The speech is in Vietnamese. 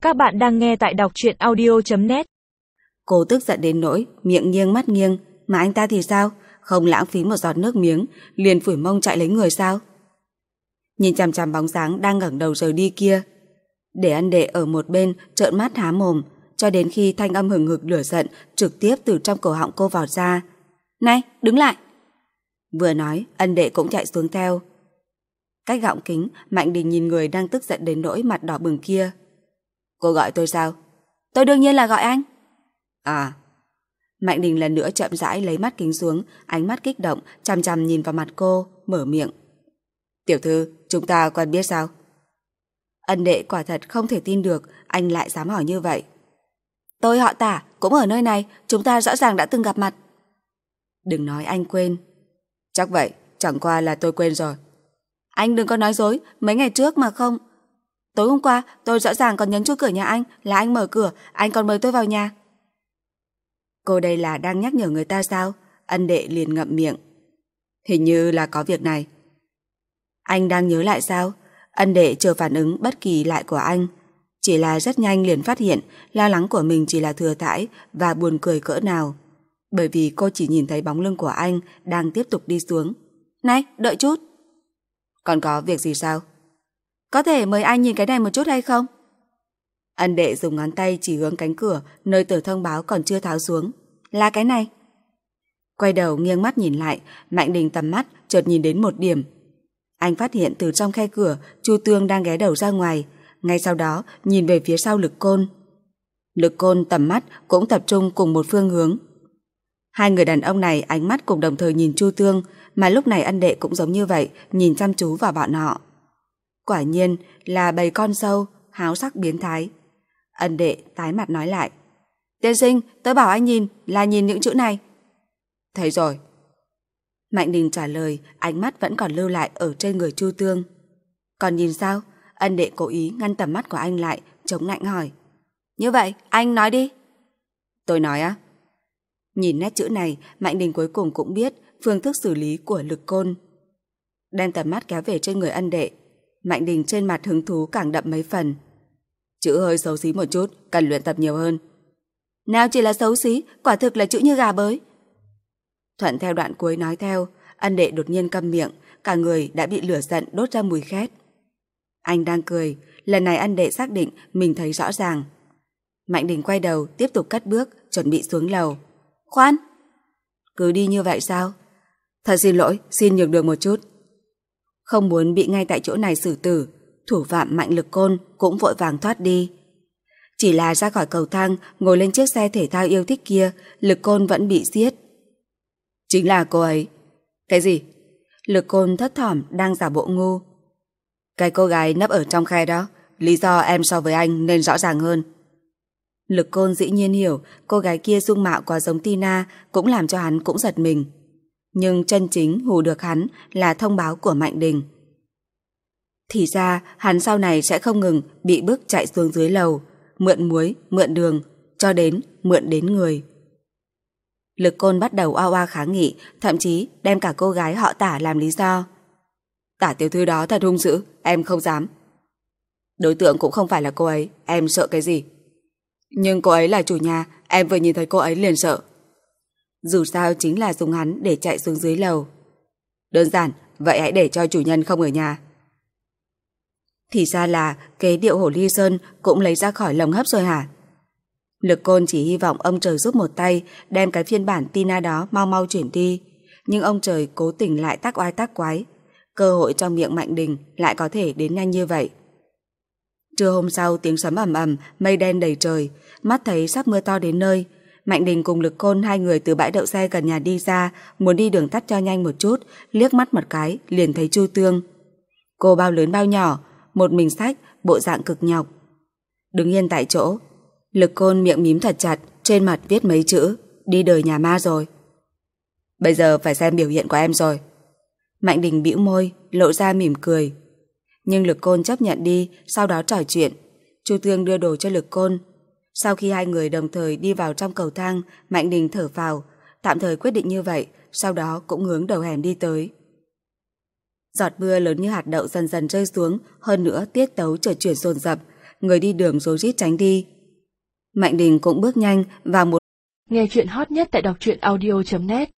Các bạn đang nghe tại đọc truyện audio.net. Cô tức giận đến nỗi miệng nghiêng mắt nghiêng, mà anh ta thì sao? Không lãng phí một giọt nước miếng, liền phủi mông chạy lấy người sao? Nhìn chằm chằm bóng dáng đang ngẩng đầu rời đi kia, để ân đệ ở một bên trợn mắt há mồm, cho đến khi thanh âm hừng hực lửa giận trực tiếp từ trong cổ họng cô vọt ra. Này, đứng lại! Vừa nói, ân đệ cũng chạy xuống theo. Cách gọng kính, Mạnh Đình nhìn người đang tức giận đến nỗi mặt đỏ bừng kia. Cô gọi tôi sao? Tôi đương nhiên là gọi anh. À. Mạnh Đình lần nữa chậm rãi lấy mắt kính xuống, ánh mắt kích động, chằm chằm nhìn vào mặt cô, mở miệng. Tiểu thư, chúng ta quen biết sao? Ân đệ quả thật không thể tin được anh lại dám hỏi như vậy. Tôi họ Tả, cũng ở nơi này, chúng ta rõ ràng đã từng gặp mặt. Đừng nói anh quên. Chắc vậy, chẳng qua là tôi quên rồi. Anh đừng có nói dối, mấy ngày trước mà không. Tối hôm qua tôi rõ ràng còn nhấn chuông cửa nhà anh, là anh mở cửa, anh còn mời tôi vào nhà. Cô đây là đang nhắc nhở người ta sao? Ân đệ liền ngậm miệng. Hình như là có việc này. Anh đang nhớ lại sao? Ân đệ chờ phản ứng bất kỳ lại của anh. Chỉ là rất nhanh liền phát hiện lo lắng của mình chỉ là thừa thãi và buồn cười cỡ nào. Bởi vì cô chỉ nhìn thấy bóng lưng của anh đang tiếp tục đi xuống. Này, đợi chút. Còn có việc gì sao? Có thể mời anh nhìn cái này một chút hay không? Ân đệ dùng ngón tay chỉ hướng cánh cửa nơi tờ thông báo còn chưa tháo xuống. Là cái này. Quay đầu nghiêng mắt nhìn lại, Mạnh Đình tầm mắt chợt nhìn đến một điểm. Anh phát hiện từ trong khe cửa Chu Tương đang ghé đầu ra ngoài, ngay sau đó nhìn về phía sau Lực Côn. Lực Côn tầm mắt cũng tập trung cùng một phương hướng. Hai người đàn ông này ánh mắt cùng đồng thời nhìn Chu Tương, mà lúc này ân đệ cũng giống như vậy, nhìn chăm chú vào bọn họ. Quả nhiên là bầy con sâu, háo sắc biến thái. Ân đệ tái mặt nói lại. Tiên sinh, tôi bảo anh nhìn, là nhìn những chữ này. Thấy rồi. Mạnh Đình trả lời, ánh mắt vẫn còn lưu lại ở trên người Chu Tương. Còn nhìn sao? Ân đệ cố ý ngăn tầm mắt của anh lại, chống nạnh hỏi. Như vậy, anh nói đi. Tôi nói á? Nhìn nét chữ này, Mạnh Đình cuối cùng cũng biết phương thức xử lý của Lực Côn. Đem tầm mắt kéo về trên người ân đệ, Mạnh Đình trên mặt hứng thú càng đậm mấy phần. Chữ hơi xấu xí một chút, cần luyện tập nhiều hơn. Nào chỉ là xấu xí, quả thực là chữ như gà bới. Thuận theo đoạn cuối nói theo, ân đệ đột nhiên câm miệng, cả người đã bị lửa giận đốt ra mùi khét. Anh đang cười, lần này ân đệ xác định mình thấy rõ ràng. Mạnh Đình quay đầu, tiếp tục cất bước, chuẩn bị xuống lầu. Khoan! Cứ đi như vậy sao? Thật xin lỗi, xin nhường đường một chút. Không muốn bị ngay tại chỗ này xử tử, thủ phạm Mạnh Lực Côn cũng vội vàng thoát đi. Chỉ là ra khỏi cầu thang, ngồi lên chiếc xe thể thao yêu thích kia, Lực Côn vẫn bị giết. Chính là cô ấy. Cái gì? Lực Côn thất thỏm đang giả bộ ngu. Cái cô gái nấp ở trong khe đó, lý do em so với anh nên rõ ràng hơn. Lực Côn dĩ nhiên hiểu cô gái kia dung mạo quá giống Tina, cũng làm cho hắn cũng giật mình. Nhưng chân chính hù được hắn là thông báo của Mạnh Đình. Thì ra hắn sau này sẽ không ngừng bị bức chạy xuống dưới lầu, mượn muối, mượn đường, cho đến mượn đến người. Lực Côn bắt đầu oa oa kháng nghị, thậm chí đem cả cô gái họ Tả làm lý do. Tả tiểu thư đó thật hung dữ, em không dám. Đối tượng cũng không phải là cô ấy, em sợ cái gì? Nhưng cô ấy là chủ nhà, em vừa nhìn thấy cô ấy liền sợ. Dù sao chính là dùng hắn để chạy xuống dưới lầu. Đơn giản, vậy hãy để cho chủ nhân không ở nhà. Thì ra là kế điệu hổ ly sơn cũng lấy ra khỏi lồng hấp rồi hả? Lực Côn chỉ hy vọng ông trời giúp một tay đem cái phiên bản Tina đó mau mau chuyển đi. Nhưng ông trời cố tình lại tác oai tác quái. Cơ hội trong miệng Mạnh Đình lại có thể đến nhanh như vậy. Trưa hôm sau tiếng sấm ầm ầm, mây đen đầy trời, mắt thấy sắp mưa to đến nơi. Mạnh Đình cùng Lực Côn hai người từ bãi đậu xe gần nhà đi ra, muốn đi đường tắt cho nhanh một chút, liếc mắt một cái liền thấy Chu Tương. Cô bao lớn bao nhỏ, một mình xách, bộ dạng cực nhọc. Đứng yên tại chỗ, Lực Côn miệng mím thật chặt, trên mặt viết mấy chữ, đi đời nhà ma rồi. Bây giờ phải xem biểu hiện của em rồi. Mạnh Đình bĩu môi, lộ ra mỉm cười. Nhưng Lực Côn chấp nhận đi, sau đó trò chuyện. Chu Tương đưa đồ cho Lực Côn. Sau khi hai người đồng thời đi vào trong cầu thang, Mạnh Đình thở phào, tạm thời quyết định như vậy, sau đó cũng hướng đầu hẻm đi tới. Giọt mưa lớn như hạt đậu dần dần rơi xuống, hơn nữa tiết tấu chợt chuyển dồn dập, người đi đường rối rít tránh đi. Mạnh Đình cũng bước nhanh vào một. Nghe chuyện hot nhất tại đọc truyện audio.net